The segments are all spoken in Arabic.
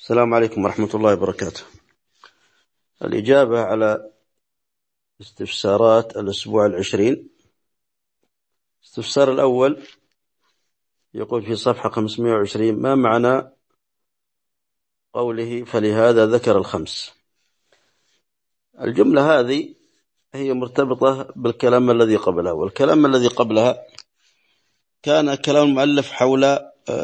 السلام عليكم ورحمة الله وبركاته. الإجابة على استفسارات الأسبوع 20. الاستفسار الأول يقول في صفحة 520: ما معنى قوله فلهذا ذكر الخمس؟ الجملة هذه هي مرتبطة بالكلام الذي قبلها، والكلام الذي قبلها كان كلام المؤلف حول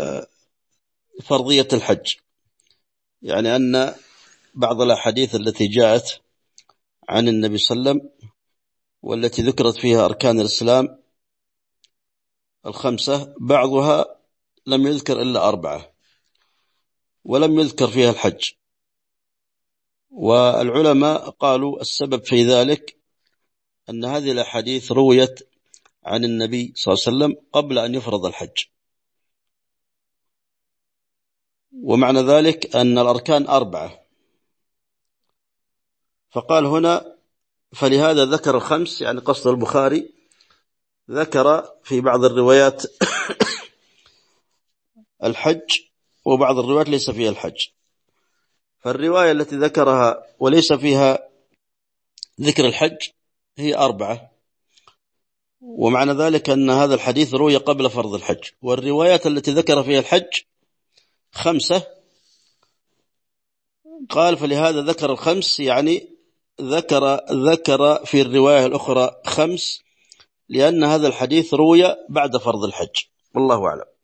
فرضية الحج، يعني أن بعض الأحاديث التي جاءت عن النبي صلى الله عليه وسلم والتي ذكرت فيها أركان الإسلام الخمسة بعضها لم يذكر إلا 4 ولم يذكر فيها الحج، والعلماء قالوا السبب في ذلك أن هذه الأحاديث رويت عن النبي صلى الله عليه وسلم قبل أن يفرض الحج، ومعنى ذلك أن الأركان 4، فقال هنا فلهذا ذكر الخمس، يعني قصد البخاري ذكر في بعض الروايات الحج وبعض الروايات ليس فيها الحج، فالرواية التي ذكرها وليس فيها ذكر الحج هي 4، ومعنى ذلك أن هذا الحديث روي قبل فرض الحج، والروايات التي ذكر فيها الحج 5. قال فلهذا ذكر الخمس، يعني ذكر في الرواية الأخرى 5 لأن هذا الحديث روي بعد فرض الحج، والله أعلم.